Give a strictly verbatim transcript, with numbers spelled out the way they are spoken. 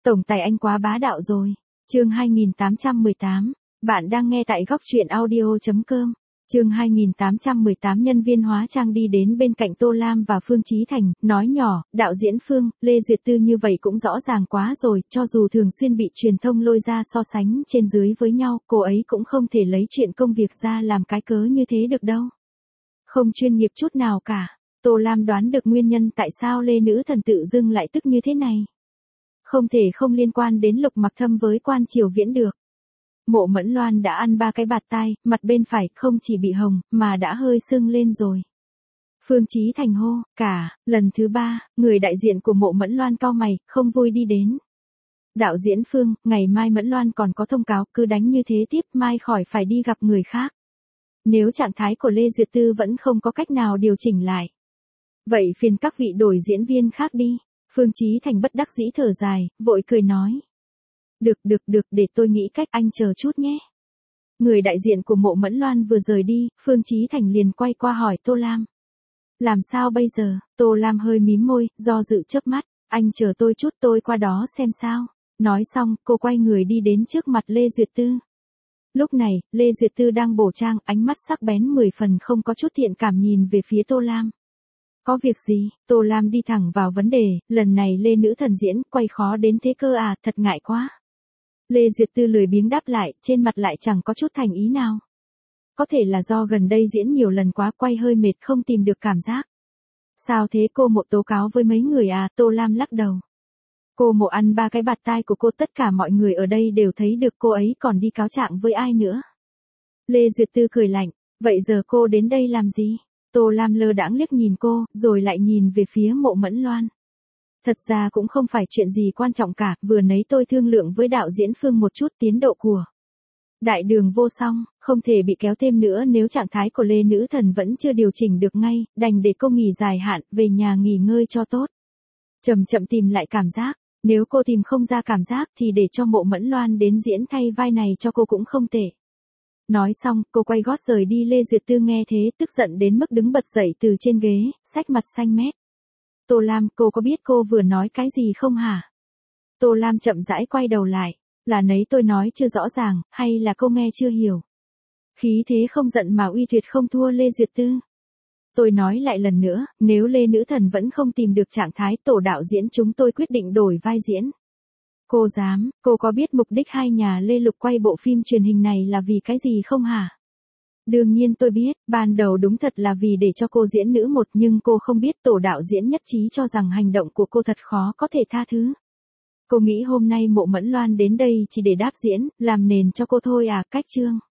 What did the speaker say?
Tổng tài anh quá bá đạo rồi. Chương hai nghìn tám trăm mười tám. Bạn đang nghe tại góc truyện audio chấm com. Chương hai nghìn tám trăm mười tám. Nhân viên hóa trang đi đến bên cạnh Tô Lam và Phương Chí Thành, nói nhỏ, đạo diễn Phương, Lê Duyệt Tư như vậy cũng rõ ràng quá rồi, cho dù thường xuyên bị truyền thông lôi ra so sánh trên dưới với nhau, cô ấy cũng không thể lấy chuyện công việc ra làm cái cớ như thế được đâu. Không chuyên nghiệp chút nào cả. Tô Lam đoán được nguyên nhân tại sao Lê nữ thần tự dưng lại tức như thế này. Không thể không liên quan đến Lục Mặc Thâm với Quan Triều Viễn được. Mộ Mẫn Loan đã ăn ba cái bạt tai, mặt bên phải không chỉ bị hồng, mà đã hơi sưng lên rồi. Phương Chí Thành hô, cả, lần thứ ba, người đại diện của Mộ Mẫn Loan cau mày, không vui đi đến. Đạo diễn Phương, ngày mai Mẫn Loan còn có thông cáo, cứ đánh như thế tiếp mai khỏi phải đi gặp người khác. Nếu trạng thái của Lê Duyệt Tư vẫn không có cách nào điều chỉnh lại. Vậy phiền các vị đổi diễn viên khác đi. Phương Chí Thành bất đắc dĩ thở dài, vội cười nói. Được được được, để tôi nghĩ cách, anh chờ chút nhé. Người đại diện của Mộ Mẫn Loan vừa rời đi, Phương Chí Thành liền quay qua hỏi Tô Lam. Làm sao bây giờ? Tô Lam hơi mím môi, do dự chớp mắt, anh chờ tôi chút, tôi qua đó xem sao. Nói xong, cô quay người đi đến trước mặt Lê Duyệt Tư. Lúc này, Lê Duyệt Tư đang bổ trang, ánh mắt sắc bén mười phần không có chút thiện cảm nhìn về phía Tô Lam. Có việc gì? Tô Lam đi thẳng vào vấn đề, lần này Lê nữ thần diễn, quay khó đến thế cơ à, thật ngại quá. Lê Duyệt Tư lười biếng đáp lại, trên mặt lại chẳng có chút thành ý nào. Có thể là do gần đây diễn nhiều lần quá, quay hơi mệt không tìm được cảm giác. Sao thế, cô Mộ tố cáo với mấy người à? Tô Lam lắc đầu. Cô Mộ ăn ba cái bạt tai của cô, tất cả mọi người ở đây đều thấy được, cô ấy còn đi cáo trạng với ai nữa. Lê Duyệt Tư cười lạnh, vậy giờ cô đến đây làm gì? Tô Lam lơ đãng liếc nhìn cô, rồi lại nhìn về phía Mộ Mẫn Loan. Thật ra cũng không phải chuyện gì quan trọng cả, vừa nãy tôi thương lượng với đạo diễn Phương một chút tiến độ của Đại Đường Vô Song, không thể bị kéo thêm nữa nếu trạng thái của Lê nữ thần vẫn chưa điều chỉnh được ngay, đành để cô nghỉ dài hạn, về nhà nghỉ ngơi cho tốt. Chậm chậm tìm lại cảm giác, nếu cô tìm không ra cảm giác thì để cho Mộ Mẫn Loan đến diễn thay vai này cho cô cũng không tệ. Nói xong, cô quay gót rời đi. Lê Duyệt Tư nghe thế, tức giận đến mức đứng bật dậy từ trên ghế, xách mặt xanh mét. Tô Lam, cô có biết cô vừa nói cái gì không hả? Tô Lam chậm rãi quay đầu lại, là nấy tôi nói chưa rõ ràng, hay là cô nghe chưa hiểu? Khí thế không giận mà uy tuyệt không thua Lê Duyệt Tư. Tôi nói lại lần nữa, nếu Lê nữ thần vẫn không tìm được trạng thái, tổ đạo diễn chúng tôi quyết định đổi vai diễn. Cô dám, cô có biết mục đích hai nhà Lê Lục quay bộ phim truyền hình này là vì cái gì không hả? Đương nhiên tôi biết, ban đầu đúng thật là vì để cho cô diễn nữ một, nhưng cô không biết tổ đạo diễn nhất trí cho rằng hành động của cô thật khó có thể tha thứ. Cô nghĩ hôm nay Mộ Mẫn Loan đến đây chỉ để đáp diễn, làm nền cho cô thôi à? Cách chương.